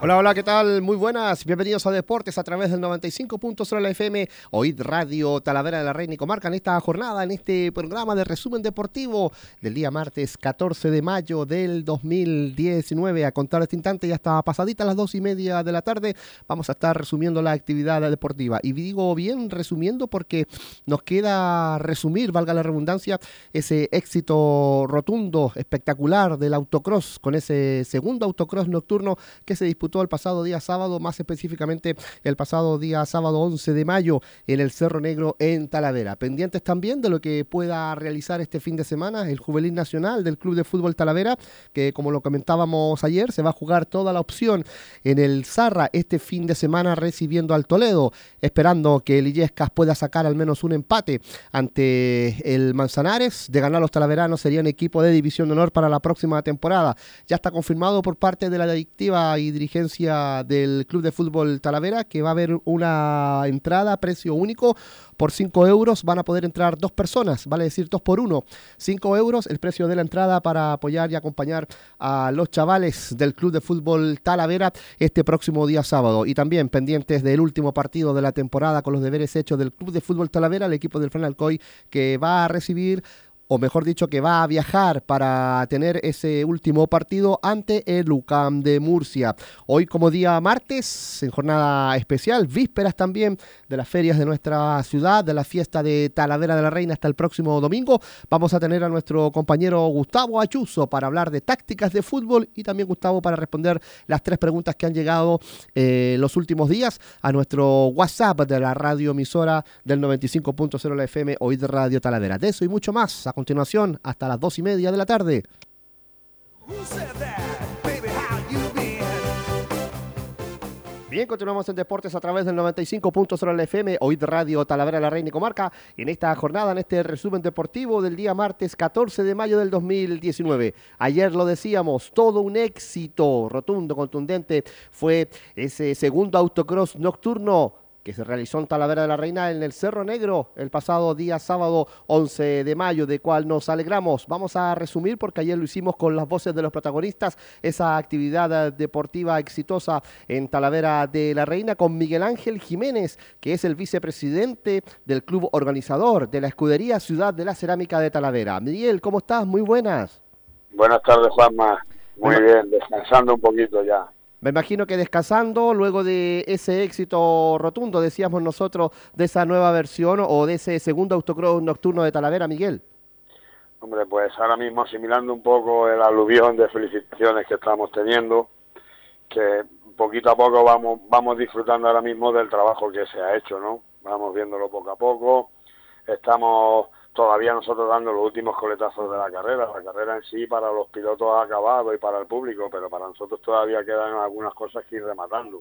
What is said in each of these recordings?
Hola, hola, ¿qué tal? Muy buenas, bienvenidos a Deportes a través del 95.0 la FM, OID Radio Talavera de la Reina y Comarca en esta jornada, en este programa de resumen deportivo del día martes 14 de mayo del 2019. A contar este instante, ya está pasadita las 2:30 de la tarde, vamos a estar resumiendo la actividad deportiva. Y digo bien resumiendo porque nos queda resumir, valga la redundancia, ese éxito rotundo, espectacular del autocross, con ese segundo autocross nocturno que se disputó el pasado día sábado, más específicamente el pasado día sábado 11 de mayo en el Cerro Negro en Talavera. Pendientes también de lo que pueda realizar este fin de semana el Juvenil Nacional del Club de Fútbol Talavera, que como lo comentábamos ayer, se va a jugar toda la opción en el Zarra este fin de semana recibiendo al Toledo, esperando que el Illescas pueda sacar al menos un empate ante el Manzanares. De ganar los talaveranos serían equipo de división de honor para la próxima temporada. Ya está confirmado por parte de la directiva y dirigencia del Club de Fútbol Talavera que va a haber una entrada a precio único por 5 euros. Van a poder entrar 2 personas, vale decir 2 por 1. 5 euros el precio de la entrada para apoyar y acompañar a los chavales del Club de Fútbol Talavera este próximo día sábado. Y también pendientes del último partido de la temporada con los deberes hechos del Club de Fútbol Talavera, el equipo del Fran Alcoy que va a recibir, o mejor dicho, que va a viajar para tener ese último partido ante el UCAM de Murcia. Hoy como día martes, en jornada especial, vísperas también de las ferias de nuestra ciudad, de la fiesta de Talavera de la Reina hasta el próximo domingo, vamos a tener a nuestro compañero Gustavo Ayuso para hablar de tácticas de fútbol y también Gustavo para responder las 3 preguntas que han llegado los últimos días a nuestro WhatsApp de la radioemisora del 95.0 la FM, OID Radio Talavera. De eso y mucho más a continuación hasta las 2:30 de la tarde. Bien, continuamos en Deportes a través del 95.0 la FM, OID Radio Talavera de la Reina y Comarca, en esta jornada, en este resumen deportivo del día martes 14 de mayo del 2019. Ayer lo decíamos, todo un éxito rotundo, contundente, fue ese segundo autocross nocturno que se realizó en Talavera de la Reina en el Cerro Negro el pasado día sábado 11 de mayo, de cual nos alegramos. Vamos a resumir porque ayer lo hicimos con las voces de los protagonistas, esa actividad deportiva exitosa en Talavera de la Reina con Miguel Ángel Jiménez, que es el vicepresidente del club organizador de la Escudería Ciudad de la Cerámica de Talavera. Miguel, ¿cómo estás? Muy buenas. Buenas tardes, Juanma. Muy bien, descansando un poquito ya. Me imagino que descansando luego de ese éxito rotundo, decíamos nosotros, de esa nueva versión o de ese segundo autocross nocturno de Talavera, Miguel. Hombre, pues ahora mismo asimilando un poco el aluvión de felicitaciones que estamos teniendo, que poquito a poco vamos disfrutando ahora mismo del trabajo que se ha hecho, ¿no? Vamos viéndolo poco a poco, estamos todavía nosotros dando los últimos coletazos de la carrera en sí para los pilotos ha acabado y para el público, pero para nosotros todavía quedan algunas cosas que ir rematando.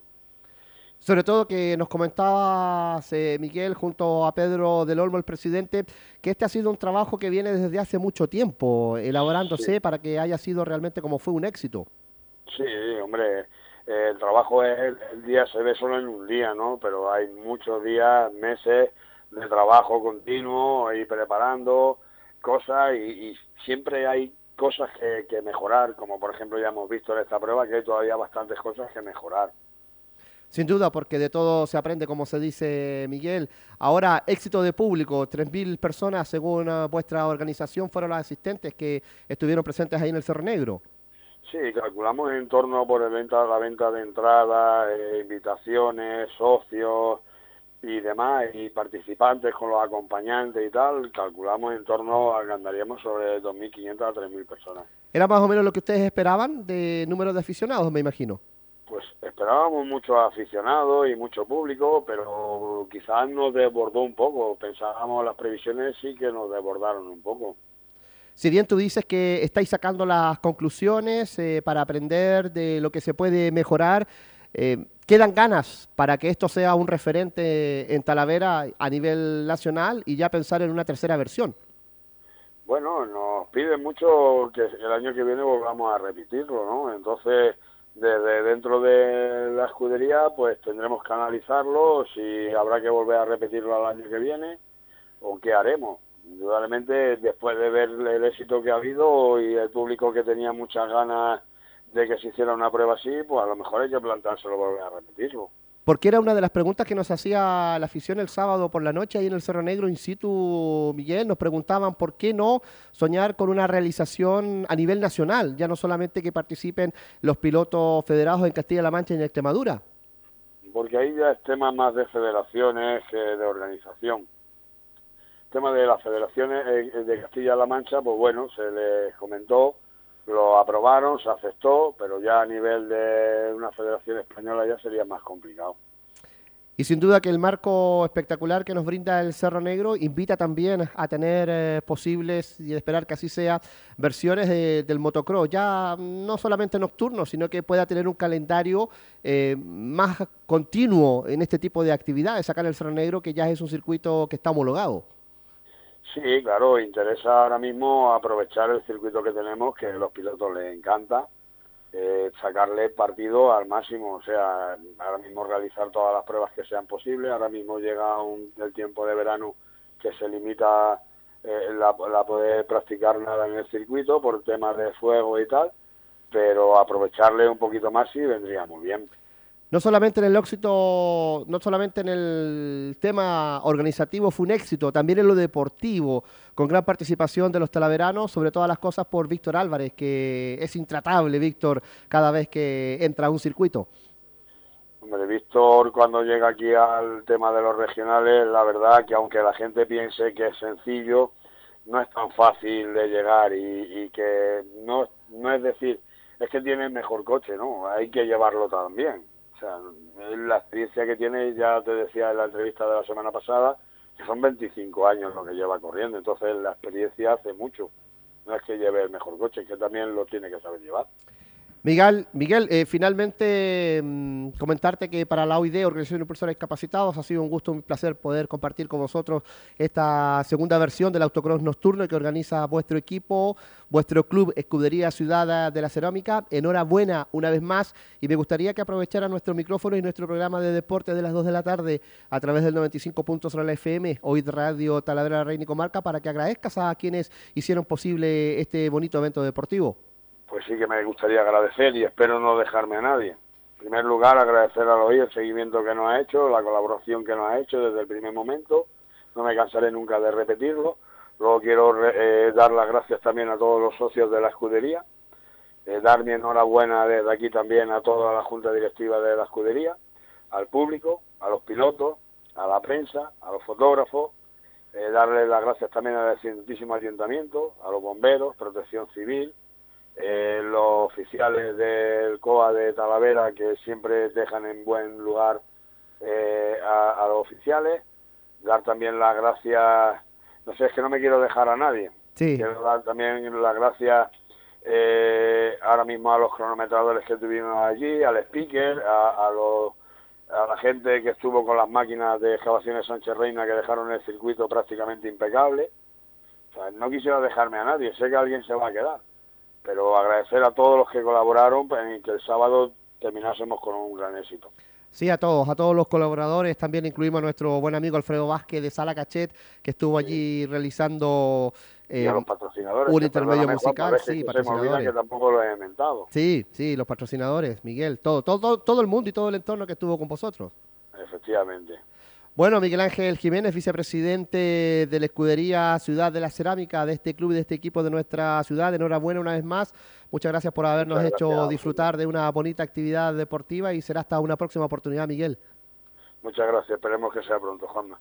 Sobre todo que nos comentabas, Miguel, junto a Pedro del Olmo, el presidente, que este ha sido un trabajo que viene desde hace mucho tiempo elaborándose para que haya sido realmente como fue un éxito. Sí, hombre, el trabajo el día se ve solo en un día, ¿no? Pero hay muchos días, meses de trabajo continuo y preparando cosas y siempre hay cosas que mejorar, como por ejemplo ya hemos visto en esta prueba que hay todavía bastantes cosas que mejorar. Sin duda, porque de todo se aprende, como se dice, Miguel. Ahora, éxito de público, 3.000 personas según vuestra organización fueron las asistentes que estuvieron presentes ahí en el Cerro Negro. Sí, calculamos en torno por la venta de entradas, invitaciones, socios y demás, y participantes con los acompañantes y tal, calculamos en torno a que andaríamos sobre 2.500 a 3.000 personas. ¿Era más o menos lo que ustedes esperaban de número de aficionados, me imagino? Pues esperábamos muchos aficionados y mucho público, pero quizás nos desbordó un poco. Pensábamos, las previsiones sí que nos desbordaron un poco. Si bien tú dices que estáis sacando las conclusiones para aprender de lo que se puede mejorar, ¿quedan ganas para que esto sea un referente en Talavera a nivel nacional y ya pensar en una tercera versión? Bueno, nos piden mucho que el año que viene volvamos a repetirlo, ¿no? Entonces, desde dentro de la escudería, pues tendremos que analizarlo, si habrá que volver a repetirlo al año que viene o qué haremos. Indudablemente, después de ver el éxito que ha habido y el público que tenía muchas ganas de que se hiciera una prueba así, pues a lo mejor hay que plantárselo volver a repetirlo. Porque era una de las preguntas que nos hacía la afición el sábado por la noche ahí en el Cerro Negro in situ, Miguel. Nos preguntaban por qué no soñar con una realización a nivel nacional, ya no solamente que participen los pilotos federados en Castilla-La Mancha y en Extremadura. Porque ahí ya es tema más de federaciones que de organización. El tema de las federaciones de Castilla-La Mancha, pues bueno, se les comentó, lo aprobaron, se aceptó, pero ya a nivel de una federación española ya sería más complicado. Y sin duda que el marco espectacular que nos brinda el Cerro Negro invita también a tener posibles, y esperar que así sea, versiones del motocross, ya no solamente nocturno, sino que pueda tener un calendario más continuo en este tipo de actividades acá en el Cerro Negro, que ya es un circuito que está homologado. Sí, claro, interesa ahora mismo aprovechar el circuito que tenemos, que a los pilotos les encanta, sacarle partido al máximo, o sea, ahora mismo realizar todas las pruebas que sean posibles. Ahora mismo llega el tiempo de verano que se limita la poder practicar nada en el circuito por temas de fuego y tal, pero aprovecharle un poquito más sí vendría muy bien. No solamente en el éxito, no solamente en el tema organizativo fue un éxito, también en lo deportivo, con gran participación de los talaveranos, sobre todas las cosas por Víctor Álvarez, que es intratable, Víctor, cada vez que entra a un circuito. Hombre, Víctor, cuando llega aquí al tema de los regionales, la verdad que aunque la gente piense que es sencillo, no es tan fácil de llegar y que no es decir, es que tiene el mejor coche, ¿no? Hay que llevarlo también. O sea, la experiencia que tiene, ya te decía en la entrevista de la semana pasada, que son 25 años lo que lleva corriendo, entonces la experiencia hace mucho. No es que lleve el mejor coche, es que también lo tiene que saber llevar. Miguel, finalmente comentarte que para la OID, Organización de Impulsores Capacitados, ha sido un gusto, un placer poder compartir con vosotros esta segunda versión del autocross nocturno que organiza vuestro equipo, vuestro club Escudería Ciudad de la Cerámica. Enhorabuena una vez más, y me gustaría que aprovechara nuestro micrófono y nuestro programa de deporte de las 2 de la tarde a través del 95.0 de la FM, OID Radio Talavera de la Reina y Comarca, para que agradezcas a quienes hicieron posible este bonito evento deportivo. Pues sí que me gustaría agradecer y espero no dejarme a nadie. En primer lugar, agradecer a Loí el seguimiento que nos ha hecho, la colaboración que nos ha hecho desde el primer momento. No me cansaré nunca de repetirlo. Luego quiero dar las gracias también a todos los socios de la escudería. Dar mi enhorabuena desde aquí también a toda la junta directiva de la escudería, al público, a los pilotos, a la prensa, a los fotógrafos. Darle las gracias también al excelentísimo ayuntamiento, a los bomberos, protección civil, los oficiales del COA de Talavera, que siempre dejan en buen lugar a los oficiales. Dar también las gracias, no sé, es que no me quiero dejar a nadie. Sí. Quiero dar también las gracias ahora mismo a los cronometradores que tuvimos allí, al speaker, a la gente que estuvo con las máquinas de excavaciones Sánchez Reina, que dejaron el circuito prácticamente impecable. O sea, no quisiera dejarme a nadie, sé que alguien se va a quedar, pero agradecer a todos los que colaboraron en que el sábado terminásemos con un gran éxito. Sí, a todos los colaboradores, también incluimos a nuestro buen amigo Alfredo Vázquez de Sala Cachet, que estuvo allí realizando y a los patrocinadores, un intermedio musical. Juan, sí, patrocinadores. Que tampoco lo he inventado. Sí, los patrocinadores, Miguel, todo el mundo y todo el entorno que estuvo con vosotros. Efectivamente. Bueno, Miguel Ángel Jiménez, vicepresidente de la Escudería Ciudad de la Cerámica, de este club y de este equipo de nuestra ciudad, enhorabuena una vez más. Muchas gracias por habernos hecho disfrutar de una bonita actividad deportiva y será hasta una próxima oportunidad, Miguel. Muchas gracias, esperemos que sea pronto, Juanma.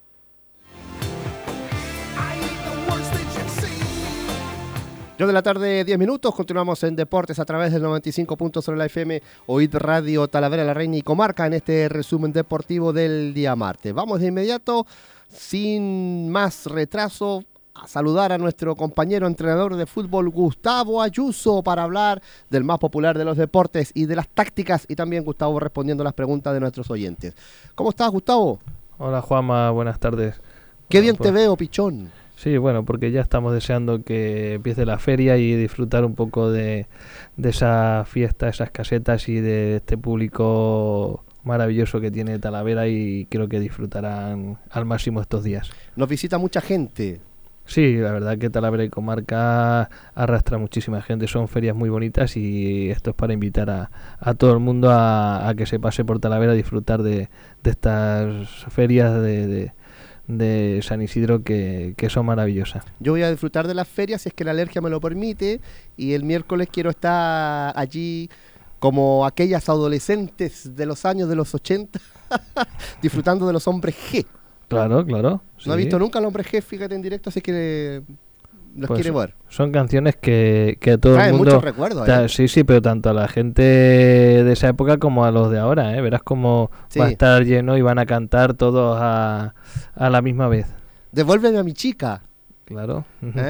2 de la tarde, 10 minutos, continuamos en Deportes a través del 95.0 de la FM, OID Radio Talavera, la Reina y Comarca, en este resumen deportivo del día martes. Vamos de inmediato, sin más retraso, a saludar a nuestro compañero entrenador de fútbol, Gustavo Ayuso, para hablar del más popular de los deportes y de las tácticas, y también Gustavo respondiendo las preguntas de nuestros oyentes. ¿Cómo estás, Gustavo? Hola, Juanma, buenas tardes. Qué bien te veo, pichón. Sí, bueno, porque ya estamos deseando que empiece la feria y disfrutar un poco de esa fiesta, esas casetas y de este público maravilloso que tiene Talavera, y creo que disfrutarán al máximo estos días. Nos visita mucha gente. Sí, la verdad que Talavera y Comarca arrastra muchísima gente, son ferias muy bonitas y esto es para invitar a todo el mundo a que se pase por Talavera a disfrutar de estas ferias de San Isidro que son maravillosas. Yo voy a disfrutar de las ferias si es que la alergia me lo permite, y el miércoles quiero estar allí como aquellas adolescentes de los años de los 80 disfrutando de los hombres G. Claro, claro. Sí. No he visto nunca al hombre G, fíjate en directo, así que los pues quiere ver. Son canciones que a todo traen el mundo... muchos recuerdos. Sí, pero tanto a la gente de esa época como a los de ahora, verás cómo va a estar lleno y van a cantar todos a la misma vez. Devuélveme a mi chica. Claro.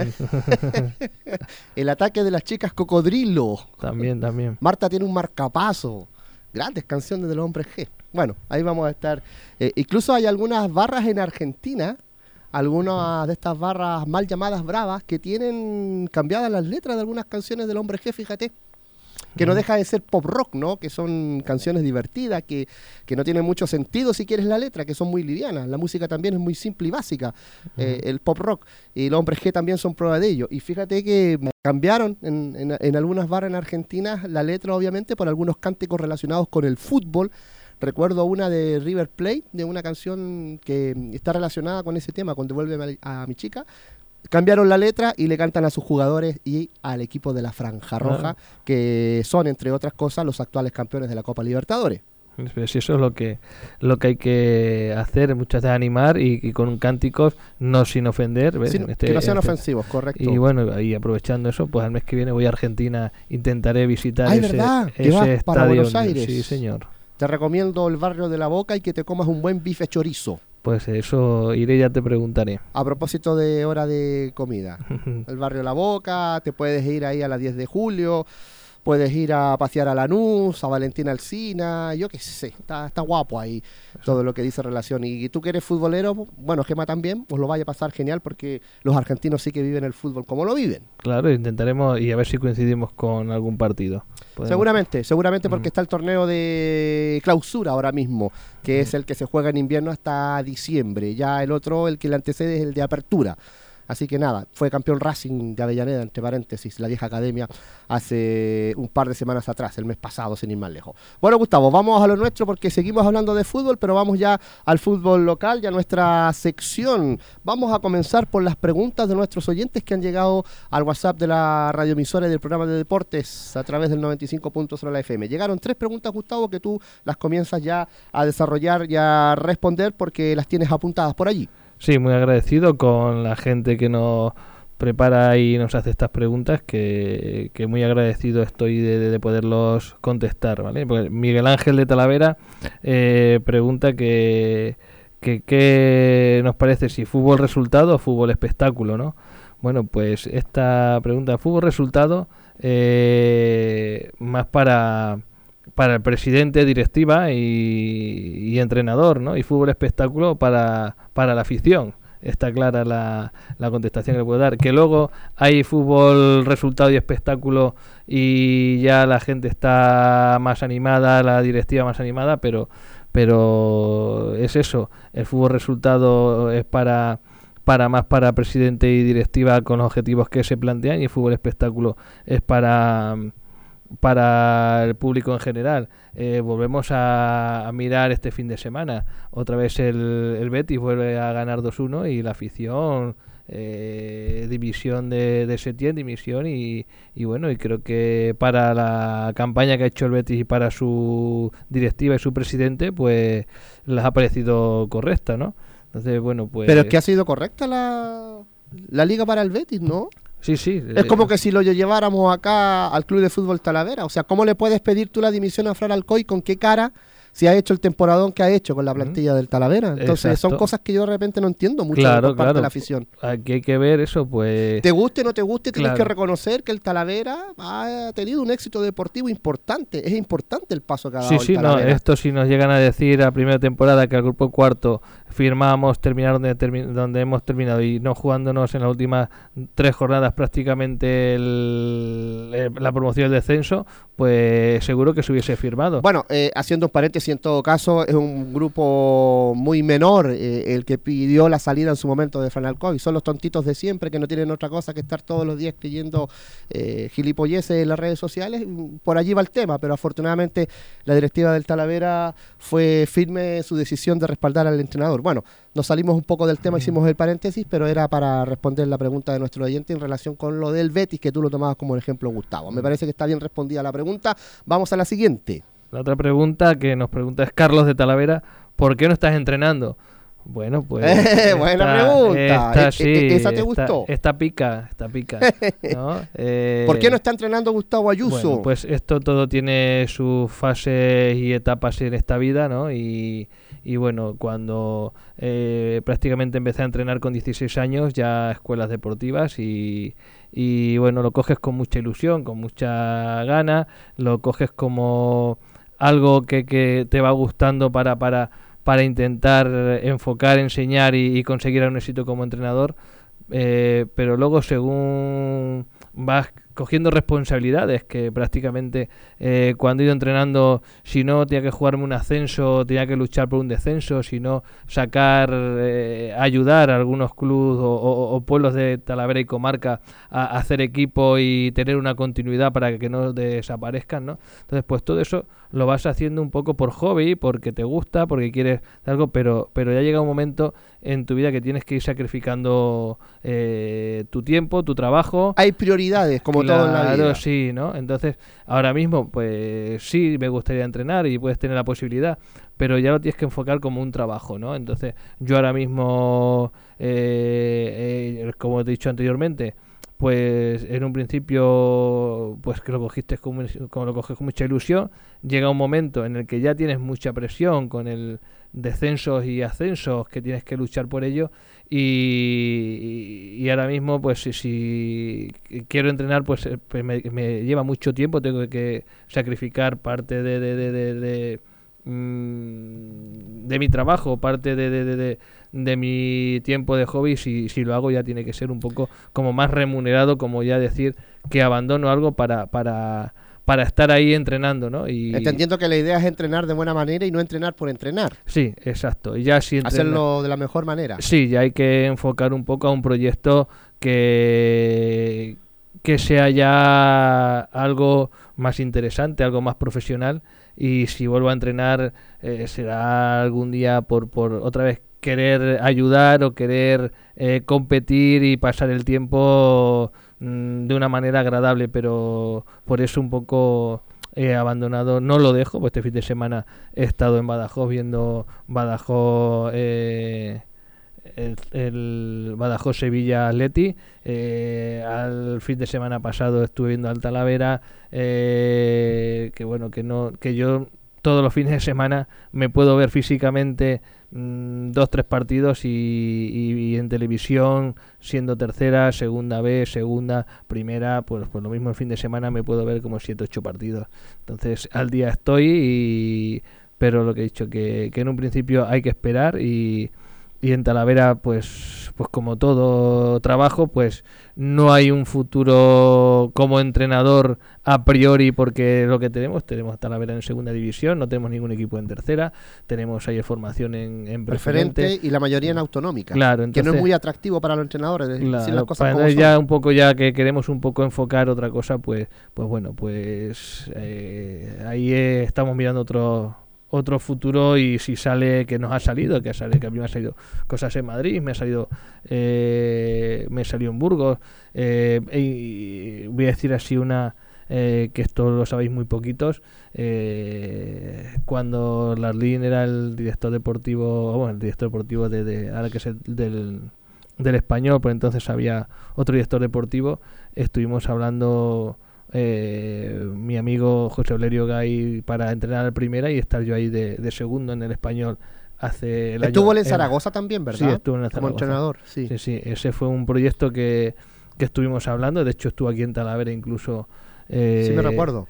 El ataque de las chicas cocodrilo. También. Marta tiene un marcapaso. Grandes canciones de los hombres G. Bueno, ahí vamos a estar. Incluso hay algunas barras en Argentina, algunas de estas barras mal llamadas bravas, que tienen cambiadas las letras de algunas canciones del hombre G, fíjate. Que no deja de ser pop rock, ¿no? Que son canciones divertidas, que no tienen mucho sentido si quieres la letra, que son muy livianas. La música también es muy simple y básica, el pop rock. Y los hombres G también son prueba de ello. Y fíjate que cambiaron en algunas barras en Argentina la letra, obviamente, por algunos cánticos relacionados con el fútbol. Recuerdo una de River Plate, de una canción que está relacionada con ese tema, con Devuélveme a mi chica. Cambiaron la letra y le cantan a sus jugadores y al equipo de la Franja Roja, que son, entre otras cosas, los actuales campeones de la Copa Libertadores. Pues eso es lo que hay que hacer, muchas veces animar y con cánticos, no sin ofender. ¿Ves? Que no sean ofensivos, correcto. Y bueno, ahí aprovechando eso, pues al mes que viene voy a Argentina, intentaré visitar ese estadio para Buenos Aires. Sí, señor. Te recomiendo el barrio de La Boca y que te comas un buen bife chorizo. Pues eso iré, ya te preguntaré. A propósito de hora de comida, el barrio La Boca, te puedes ir ahí a la 10 de julio, puedes ir a pasear a Lanús, a Valentina Alsina, yo qué sé, está guapo ahí todo lo que dice relación. Y tú que eres futbolero, bueno, Gema también, pues lo vaya a pasar genial porque los argentinos sí que viven el fútbol como lo viven. Claro, intentaremos y a ver si coincidimos con algún partido. Seguramente porque está el torneo de clausura ahora mismo, que es el que se juega en invierno hasta diciembre. Ya el otro, el que le antecede, es el de apertura. Así que nada, fue campeón Racing de Avellaneda, entre paréntesis, la vieja academia, hace un par de semanas atrás, el mes pasado, sin ir más lejos. Bueno, Gustavo, vamos a lo nuestro porque seguimos hablando de fútbol, pero vamos ya al fútbol local, ya a nuestra sección. Vamos a comenzar por las preguntas de nuestros oyentes que han llegado al WhatsApp de la radioemisora y del programa de deportes a través del 95.0 de la FM. Llegaron 3 preguntas, Gustavo, que tú las comienzas ya a desarrollar y a responder porque las tienes apuntadas por allí. Sí, muy agradecido con la gente que nos prepara y nos hace estas preguntas, que muy agradecido estoy de poderlos contestar, ¿vale? Porque Miguel Ángel de Talavera pregunta que nos parece, si fútbol resultado o fútbol espectáculo, ¿no? Bueno, pues esta pregunta, fútbol resultado, más para el presidente, directiva y entrenador, ¿no? Y fútbol espectáculo para la afición. Está clara la contestación que le puedo dar. Que luego hay fútbol resultado y espectáculo y ya la gente está más animada, la directiva más animada, pero es eso. El fútbol resultado es para presidente y directiva con los objetivos que se plantean, y el fútbol espectáculo es para el público en general. Volvemos a mirar este fin de semana. Otra vez el Betis vuelve a ganar 2-1 y la afición, dimisión de Setién, dimisión y bueno, y creo que para la campaña que ha hecho el Betis y para su directiva y su presidente, pues les ha parecido correcta, ¿no? Entonces, bueno, pues... Pero es que ha sido correcta la liga para el Betis, ¿no? Sí, sí. Es como que si lo lleváramos acá al Club de Fútbol Talavera. O sea, ¿cómo le puedes pedir tú la dimisión a Fran Alcoy? ¿Con qué cara? Si ha hecho el temporadón que ha hecho con la plantilla del Talavera. Entonces, exacto, son cosas que yo de repente no entiendo mucho por parte de la afición. Aquí hay que ver eso, pues... Te guste o no te guste, tienes que reconocer que el Talavera ha tenido un éxito deportivo importante. Es importante el paso que ha dado el Talavera. No, esto si nos llegan a decir a primera temporada que el grupo cuarto firmamos terminar donde hemos terminado y no jugándonos en las últimas 3 jornadas prácticamente la promoción y el descenso, pues seguro que se hubiese firmado. Bueno, haciendo un paréntesis, en todo caso, es un grupo muy menor el que pidió la salida en su momento de Fran Alcoy. Son los tontitos de siempre que no tienen otra cosa que estar todos los días creyendo gilipolleces en las redes sociales. Por allí va el tema, pero afortunadamente la directiva del Talavera fue firme en su decisión de respaldar al entrenador. Bueno, nos salimos un poco del tema, hicimos el paréntesis, pero era para responder la pregunta de nuestro oyente en relación con lo del Betis, que tú lo tomabas como ejemplo, Gustavo. Me parece que está bien respondida la pregunta. Vamos a la siguiente. La otra pregunta que nos pregunta es Carlos de Talavera, ¿por qué no estás entrenando? Bueno, pues... buena pregunta. ¿Esa te gustó? Esta pica, ¿no? ¿Por qué no está entrenando Gustavo Ayuso? Bueno, pues esto todo tiene sus fases y etapas en esta vida, ¿no? Y bueno, cuando prácticamente empecé a entrenar con 16 años, ya escuelas deportivas y bueno, lo coges con mucha ilusión, con mucha gana, lo coges como algo que te va gustando para intentar enfocar, enseñar y conseguir un éxito como entrenador, pero luego según vas cogiendo responsabilidades, que prácticamente cuando he ido entrenando, si no tenía que jugarme un ascenso, tenía que luchar por un descenso, si no ayudar a algunos clubes o pueblos de Talavera y comarca a hacer equipo y tener una continuidad para que no desaparezcan, ¿no? Entonces pues todo eso lo vas haciendo un poco por hobby, porque te gusta, porque quieres algo, pero ya llega un momento en tu vida que tienes que ir sacrificando tu tiempo, tu trabajo. Hay prioridades, como todo en la vida. Claro, sí, ¿no? Entonces, ahora mismo, pues sí, me gustaría entrenar y puedes tener la posibilidad, pero ya lo tienes que enfocar como un trabajo, ¿no? Entonces, yo ahora mismo, como te he dicho anteriormente, pues en un principio, pues que lo cogiste como lo coges con mucha ilusión, llega un momento en el que ya tienes mucha presión con el descensos y ascensos, que tienes que luchar por ello, y ahora mismo pues si quiero entrenar pues me lleva mucho tiempo, tengo que sacrificar parte de mi trabajo, parte de mi tiempo de hobby. Si lo hago ya tiene que ser un poco como más remunerado, como ya decir que abandono algo para estar ahí entrenando, ¿no? Y entendiendo que la idea es entrenar de buena manera y no entrenar por entrenar. Sí, exacto. Y ya si hacerlo de la mejor manera. Sí, ya hay que enfocar un poco a un proyecto que sea ya algo más interesante, algo más profesional. Y si vuelvo a entrenar, será algún día por otra vez querer ayudar o querer competir y pasar el tiempo de una manera agradable, pero por eso un poco he abandonado, no lo dejo, pues este fin de semana he estado en Badajoz viendo Badajoz, el Badajoz Sevilla Atleti, al fin de semana pasado estuve viendo al Talavera, que bueno, que yo todos los fines de semana me puedo ver físicamente 2-3 partidos y en televisión, siendo tercera, segunda B, segunda, primera, pues lo mismo el fin de semana me puedo ver como 7-8 partidos. Entonces al día estoy, pero lo que he dicho, que en un principio hay que esperar y en Talavera pues como todo trabajo, pues no hay un futuro como entrenador a priori, porque lo que tenemos Talavera en segunda división, no tenemos ningún equipo en tercera, tenemos ahí formación en preferente y la mayoría en autonómica, claro, entonces, que no es muy atractivo para los entrenadores, claro, decir las cosas para como ya son. un poco ya que queremos un poco enfocar otra cosa, pues bueno, ahí estamos mirando otro futuro, y si sale, que nos ha salido, que a mí me ha salido cosas en Madrid, me salió en Burgos, y voy a decir así una, que esto lo sabéis muy poquitos, cuando Larlín era el director deportivo, ahora que es del Español, por entonces había otro director deportivo, estuvimos hablando mi amigo José Olerio Gay para entrenar a primera y estar yo ahí de segundo en el Español hace el estuvo año, en Zaragoza también, ¿verdad? Sí, estuvo en el Zaragoza como entrenador, sí, ese fue un proyecto que estuvimos hablando, de hecho estuvo aquí en Talavera incluso, sí me recuerdo,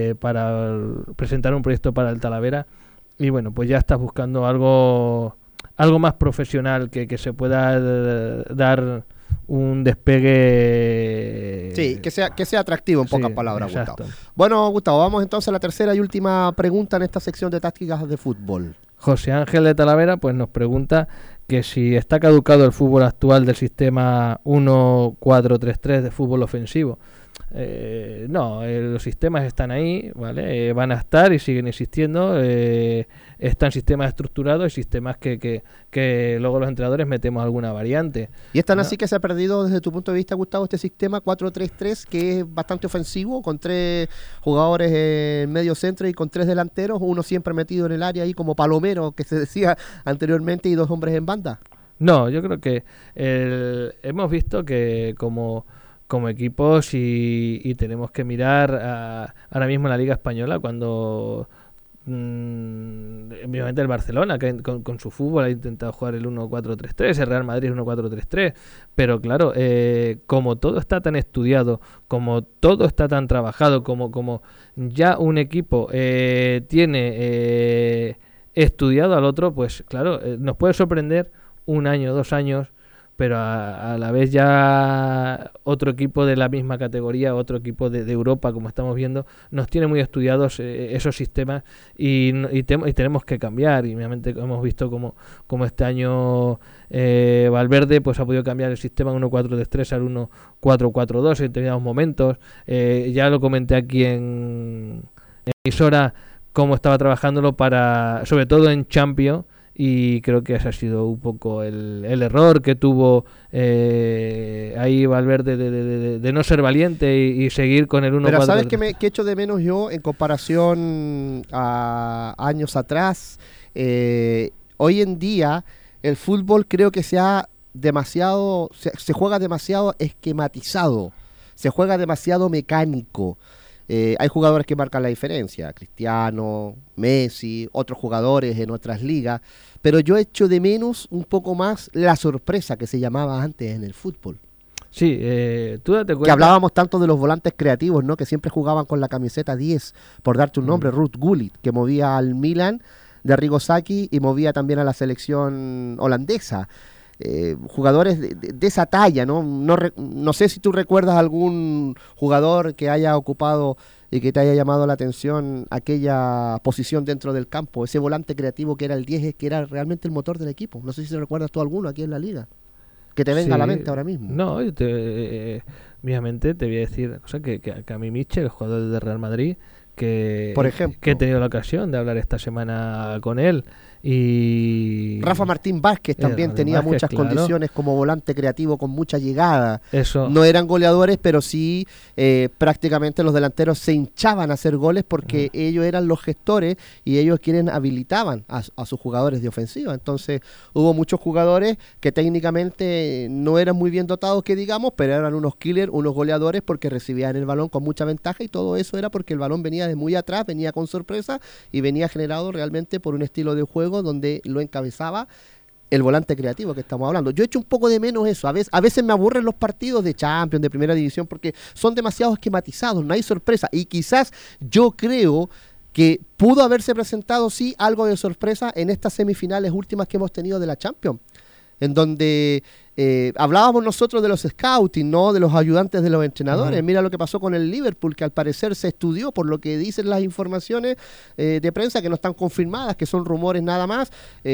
para presentar un proyecto para el Talavera, y bueno, pues ya estás buscando algo algo más profesional, que se pueda dar un despegue. Sí, que sea atractivo, en pocas palabras, exacto. Gustavo. Bueno, Gustavo, vamos entonces a la tercera y última pregunta en esta sección de tácticas de fútbol. José Ángel de Talavera pues nos pregunta que si está caducado el fútbol actual del sistema 1-4-3-3 de fútbol ofensivo. No, los sistemas están ahí, ¿vale? Van a estar y siguen existiendo. Están sistemas estructurados y sistemas que luego los entrenadores metemos alguna variante. ¿Y es tan ¿no? así que se ha perdido desde tu punto de vista, Gustavo, este sistema 4-3-3 que es bastante ofensivo, con 3 jugadores en medio centro y con 3 delanteros, uno siempre metido en el área ahí como palomero, que se decía anteriormente, y 2 hombres en banda? No, yo creo que hemos visto que como equipos y tenemos que mirar ahora mismo en la Liga Española cuando obviamente el Barcelona que con su fútbol ha intentado jugar el 1-4-3-3, el Real Madrid el 1-4-3-3, pero claro, como todo está tan estudiado, como todo está tan trabajado, como ya un equipo tiene estudiado al otro, pues claro, nos puede sorprender 1 año, 2 años, pero a la vez ya otro equipo de la misma categoría, otro equipo de Europa, como estamos viendo, nos tiene muy estudiados esos sistemas y tenemos que cambiar. Y obviamente hemos visto como este año Valverde pues ha podido cambiar el sistema 1-4-3-3 al 1-4-4-2 en determinados momentos. Ya lo comenté aquí en emisora cómo estaba trabajándolo sobre todo en Champions. Y creo que ese ha sido un poco el error que tuvo ahí Valverde de no ser valiente y seguir con el 1-4-3. Pero ¿sabes qué echo de menos yo en comparación a años atrás? Hoy en día el fútbol creo que se juega demasiado esquematizado, se juega demasiado mecánico. Hay jugadores que marcan la diferencia, Cristiano, Messi, otros jugadores en otras ligas, pero yo echo de menos un poco más la sorpresa que se llamaba antes en el fútbol. Sí, tú date cuenta. Que hablábamos tanto de los volantes creativos, ¿no? Que siempre jugaban con la camiseta 10, por darte un nombre, Ruud Gullit, que movía al Milan de Arrigo Sacchi y movía también a la selección holandesa. Jugadores de esa talla, ¿no? No sé si tú recuerdas algún jugador que haya ocupado y que te haya llamado la atención aquella posición dentro del campo, ese volante creativo que era el 10, que era realmente el motor del equipo. No sé si recuerdas tú alguno aquí en la liga que te venga a la mente ahora mismo. No, obviamente te voy a decir que a mí Michel, el jugador de Real Madrid, por ejemplo, que he tenido la ocasión de hablar esta semana con él. Y Rafa Martín Vázquez también tenía muchas condiciones como volante creativo con mucha llegada. Eso. No eran goleadores, pero sí prácticamente los delanteros se hinchaban a hacer goles porque ellos eran los gestores y ellos quienes habilitaban a sus jugadores de ofensiva. Entonces hubo muchos jugadores que técnicamente no eran muy bien dotados, que digamos, pero eran unos killers, unos goleadores porque recibían el balón con mucha ventaja, y todo eso era porque el balón venía de muy atrás, venía con sorpresa y venía generado realmente por un estilo de juego donde lo encabezaba el volante creativo que estamos hablando. Yo echo un poco de menos eso. A veces me aburren los partidos de Champions, de Primera División, porque son demasiado esquematizados, no hay sorpresa. Y quizás yo creo que pudo haberse presentado, sí, algo de sorpresa en estas semifinales últimas que hemos tenido de la Champions, en donde hablábamos nosotros de los scouting, ¿no? De los ayudantes de los entrenadores. Mira lo que pasó con el Liverpool, que al parecer se estudió, por lo que dicen las informaciones de prensa, que no están confirmadas, que son rumores nada más.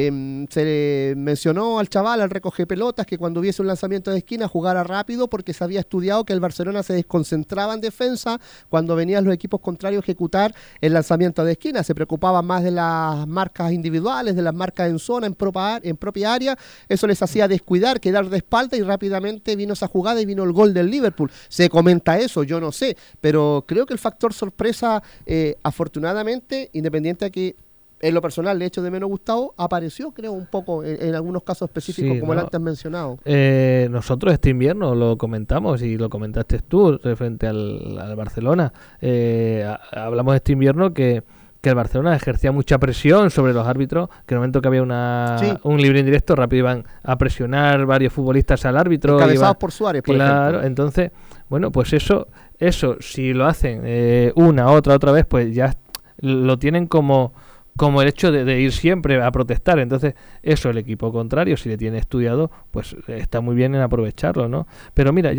Se mencionó al chaval, al recoge pelotas, que cuando hubiese un lanzamiento de esquina jugara rápido, porque se había estudiado que el Barcelona se desconcentraba en defensa cuando venían los equipos contrarios a ejecutar el lanzamiento de esquina. Se preocupaban más de las marcas individuales, de las marcas en zona, en propia área. Eso les hacía descuidar, quedar de espalda, y rápidamente vino esa jugada y vino el gol del Liverpool. Se comenta eso, yo no sé, pero creo que el factor sorpresa, afortunadamente, independiente de que en lo personal le echo de menos, Gustavo, apareció, creo, un poco en algunos casos específicos, sí, como el antes mencionado. Nosotros este invierno lo comentamos y lo comentaste tú frente al Barcelona. Hablamos este invierno que el Barcelona ejercía mucha presión sobre los árbitros, que en el momento que había un libre indirecto, rápido iban a presionar varios futbolistas al árbitro. Encabezados por Suárez, por ejemplo. Entonces, bueno, pues eso si lo hacen otra vez, pues ya lo tienen como como el hecho de ir siempre a protestar. Entonces, eso el equipo contrario, si le tiene estudiado, pues está muy bien en aprovecharlo, ¿no? Pero mira,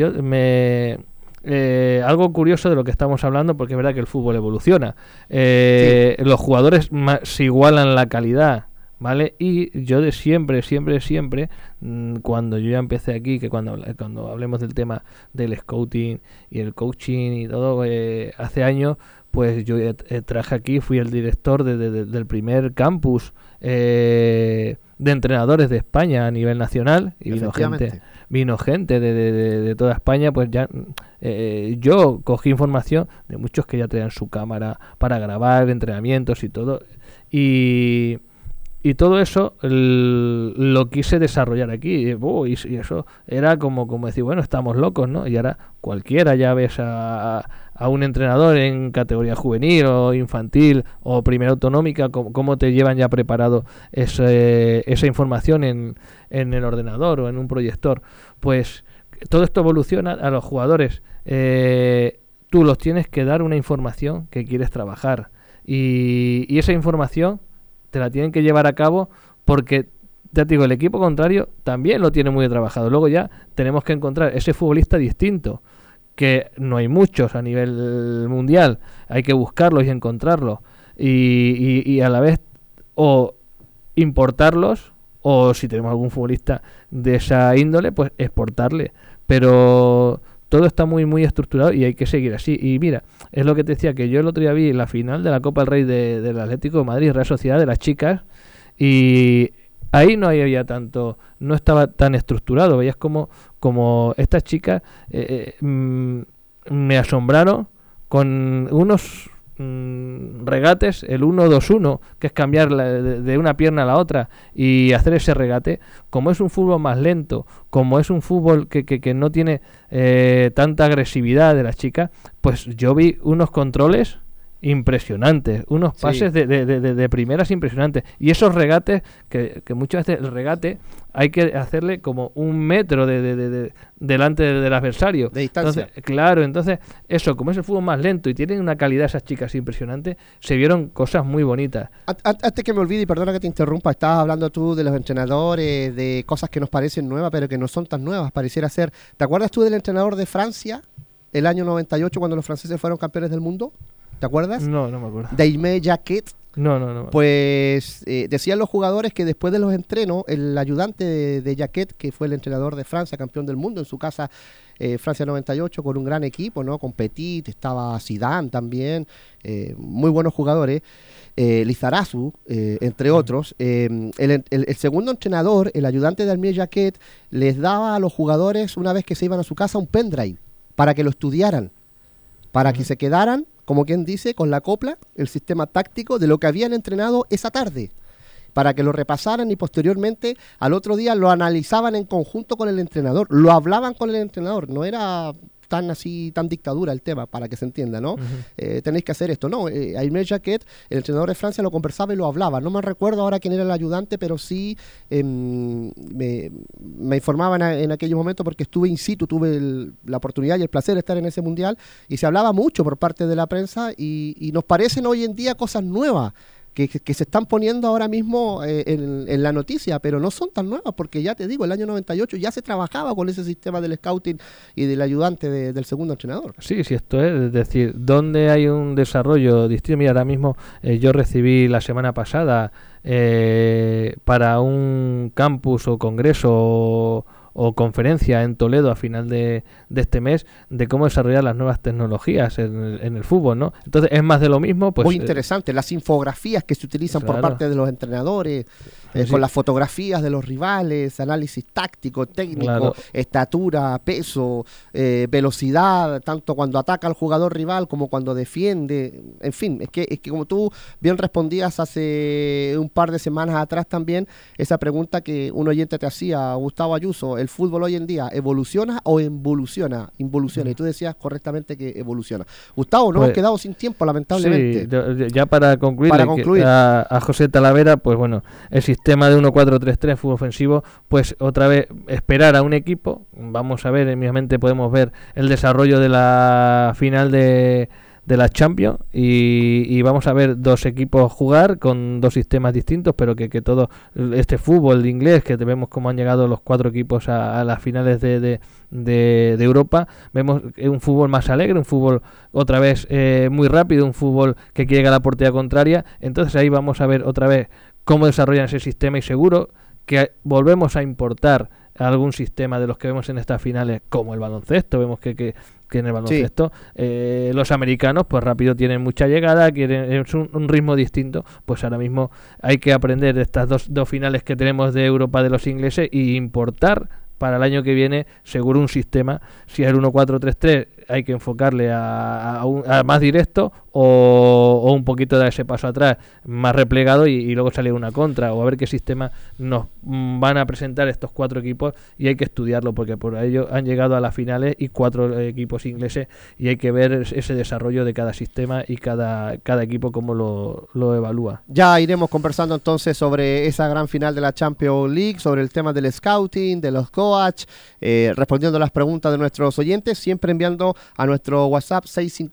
algo curioso de lo que estamos hablando, porque es verdad que el fútbol evoluciona. Sí. Los jugadores se igualan la calidad, ¿vale? Y yo de siempre, cuando yo ya empecé aquí, que cuando hablemos del tema del scouting y el coaching y todo, hace años, pues yo traje aquí, fui el director del primer campus de entrenadores de España a nivel nacional, y vino gente de toda España. Pues ya yo cogí información de muchos que ya traían su cámara para grabar entrenamientos y todo, y todo eso lo quise desarrollar aquí, y eso era como decir, bueno, estamos locos, ¿no? Y ahora cualquiera, ya ves a un entrenador en categoría juvenil o infantil o primera autonómica, cómo te llevan ya preparado esa información en el ordenador o en un proyector. Pues todo esto evoluciona a los jugadores. Tú los tienes que dar una información que quieres trabajar, y esa información te la tienen que llevar a cabo, porque ya te digo, el equipo contrario también lo tiene muy trabajado. Luego ya tenemos que encontrar ese futbolista distinto, que no hay muchos a nivel mundial, hay que buscarlos y encontrarlos, y a la vez o importarlos, o si tenemos algún futbolista de esa índole, pues exportarle. Pero todo está muy muy estructurado y hay que seguir así. Y mira, es lo que te decía, que yo el otro día vi la final de la Copa del Rey del Atlético de Madrid, Real Sociedad, de las chicas, y ahí no había tanto, no estaba tan estructurado. Veías como estas chicas me asombraron con unos regates, el 1-2-1, que es cambiar de una pierna a la otra y hacer ese regate. Como es un fútbol más lento, como es un fútbol que no tiene tanta agresividad de las chicas, pues yo vi unos controles impresionantes, unos pases de primeras impresionantes, y esos regates que muchas veces el regate hay que hacerle como 1 metro delante del adversario, de distancia. Entonces eso, como es el fútbol más lento y tienen una calidad esas chicas impresionante, se vieron cosas muy bonitas. Antes que me olvide, y perdona que te interrumpa, estabas hablando tú de los entrenadores, de cosas que nos parecen nuevas pero que no son tan nuevas, pareciera ser. ¿Te acuerdas tú del entrenador de Francia el año 98, cuando los franceses fueron campeones del mundo? ¿Te acuerdas? No me acuerdo. Daimé Jacquet. No. Pues decían los jugadores que después de los entrenos, el ayudante de Jacquet, que fue el entrenador de Francia, campeón del mundo en su casa, Francia 98, con un gran equipo, ¿no? Con Petit, estaba Zidane también, muy buenos jugadores, Lizarazu, entre otros. El segundo entrenador, el ayudante de Daimé Jacquet, les daba a los jugadores, una vez que se iban a su casa, un pendrive para que lo estudiaran, para que se quedaran, como quien dice, con la copla, el sistema táctico de lo que habían entrenado esa tarde, para que lo repasaran y posteriormente al otro día lo analizaban en conjunto con el entrenador, lo hablaban con el entrenador. No era tan dictadura el tema, para que se entienda, ¿no? Tenéis que hacer esto, no. Aimé Jacquet, el entrenador de Francia, lo conversaba y lo hablaba. No me recuerdo ahora quién era el ayudante, pero sí me informaba en aquellos momentos, porque estuve in situ, tuve la oportunidad y el placer de estar en ese mundial, y se hablaba mucho por parte de la prensa, y nos parecen hoy en día cosas nuevas que se están poniendo ahora mismo en la noticia, pero no son tan nuevas, porque ya te digo, el año 98 ya se trabajaba con ese sistema del scouting y del ayudante del segundo entrenador. Sí, esto es decir, donde hay un desarrollo distinto. Mira, ahora mismo yo recibí la semana pasada para un campus o congreso o conferencia en Toledo a final de este mes, de cómo desarrollar las nuevas tecnologías en el fútbol, ¿no? Entonces es más de lo mismo. Pues, muy interesante, las infografías que se utilizan por parte de los entrenadores, con las fotografías de los rivales, análisis táctico, técnico, estatura, peso, velocidad, tanto cuando ataca al jugador rival como cuando defiende. En fin, es que como tú bien respondías hace un par de semanas atrás también, esa pregunta que un oyente te hacía, Gustavo Ayuso: ¿el fútbol hoy en día evoluciona o involuciona? Y tú decías correctamente que evoluciona. Gustavo, nos hemos quedado sin tiempo, lamentablemente. Sí, ya para concluir, a José Talavera, pues bueno, el sistema de 1-4-3-3, fútbol ofensivo, pues otra vez esperar a un equipo. Vamos a ver, en mi mente podemos ver el desarrollo de la final de de la Champions y vamos a ver dos equipos jugar con dos sistemas distintos, pero que todo este fútbol inglés, que vemos cómo han llegado los 4 equipos a las finales de Europa, vemos un fútbol más alegre, un fútbol otra vez muy rápido, un fútbol que llega a la portería contraria. Entonces ahí vamos a ver otra vez cómo desarrollan ese sistema, y seguro que volvemos a importar algún sistema de los que vemos en estas finales, como el baloncesto. Vemos que en el baloncesto los americanos pues rápido tienen mucha llegada, quieren es un ritmo distinto. Pues ahora mismo hay que aprender de estas dos finales que tenemos de Europa de los ingleses y importar para el año que viene seguro un sistema. Si es el 1-4-3-3 hay que enfocarle a más directo, o un poquito de ese paso atrás más replegado y luego salir una contra, o a ver qué sistema nos van a presentar estos 4 equipos, y hay que estudiarlo porque por ello han llegado a las finales y 4 equipos ingleses, y hay que ver ese desarrollo de cada sistema y cada equipo cómo lo evalúa. Ya iremos conversando entonces sobre esa gran final de la Champions League, sobre el tema del scouting, de los coach, respondiendo a las preguntas de nuestros oyentes, siempre enviando a nuestro WhatsApp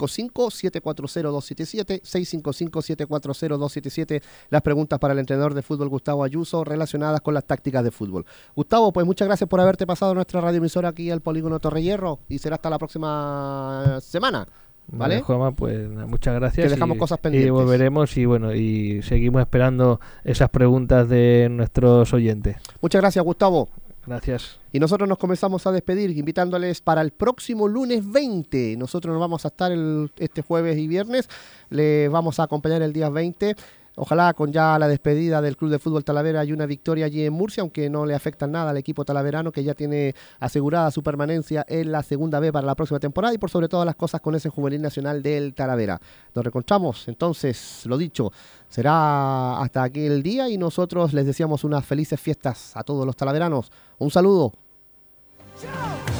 655-740-277, 655-740-277, las preguntas para el entrenador de fútbol Gustavo Ayuso relacionadas con las tácticas de fútbol. Gustavo, pues muchas gracias por haberte pasado a nuestra radioemisora aquí al Polígono Torrehierro, y será hasta la próxima semana. ¿Vale? Juanma, pues muchas gracias. Que dejamos cosas pendientes. Y volveremos y seguimos esperando esas preguntas de nuestros oyentes. Muchas gracias, Gustavo. Gracias. Y nosotros nos comenzamos a despedir invitándoles para el próximo lunes 20. Nosotros nos vamos a estar este jueves y viernes. Les vamos a acompañar el día 20. Ojalá con ya la despedida del Club de Fútbol Talavera y una victoria allí en Murcia, aunque no le afecta nada al equipo talaverano, que ya tiene asegurada su permanencia en la segunda B para la próxima temporada, y por sobre todas las cosas con ese juvenil nacional del Talavera. Nos reencontramos, entonces, lo dicho, será hasta aquí el día, y nosotros les deseamos unas felices fiestas a todos los talaveranos. Un saludo. ¡Chao!